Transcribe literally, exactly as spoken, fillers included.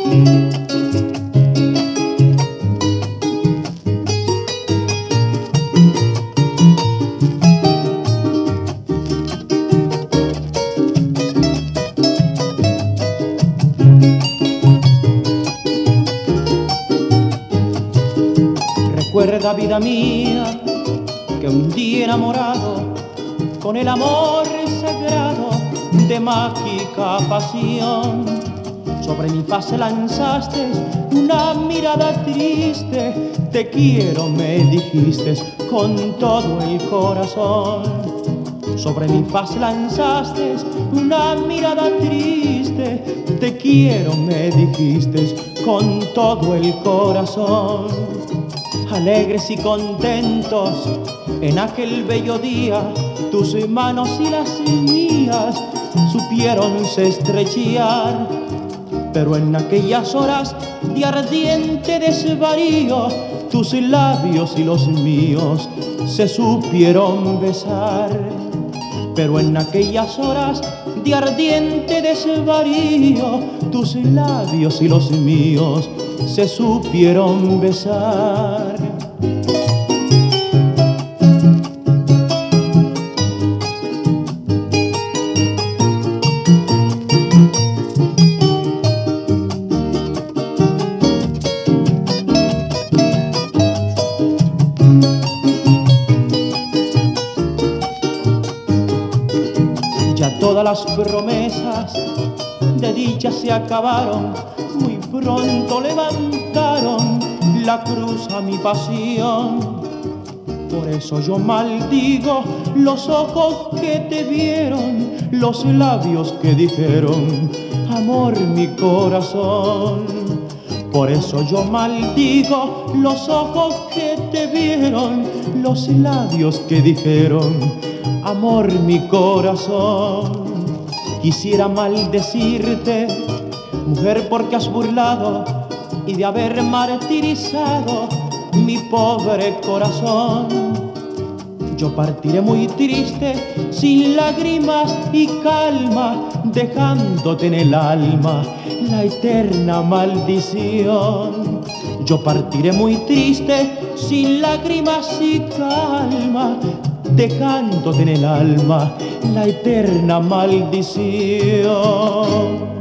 Recuerda, vida mía, que un día enamorado, con el amor sagrado de mágica pasión, sobre mi faz lanzaste una mirada triste. Te quiero, me dijiste con todo el corazón. Sobre mi faz lanzaste una mirada triste. Te quiero, me dijiste con todo el corazón. Alegres y contentos en aquel bello día, tus manos y las mías supiéronse estrechar. Pero en aquellas horas de ardiente desvarío, tus labios y los míos se supieron besar. Pero en aquellas horas de ardiente desvarío, tus labios y los míos se supieron besar. Ya todas las promesas de dicha se acabaron, muy pronto levantaron la cruz a mi pasión. Por eso yo maldigo los ojos que te vieron, los labios que dijeron amor mi corazón. Por eso yo maldigo los ojos que te vieron, los labios que dijeron amor mi corazón. Quisiera maldecirte, mujer, porque has burlado y de haber martirizado mi pobre corazón. Yo partiré muy triste, sin lágrimas y calma, dejándote en el alma la eterna maldición. Yo partiré muy triste, sin lágrimas y calma, dejándote en el alma la eterna maldición.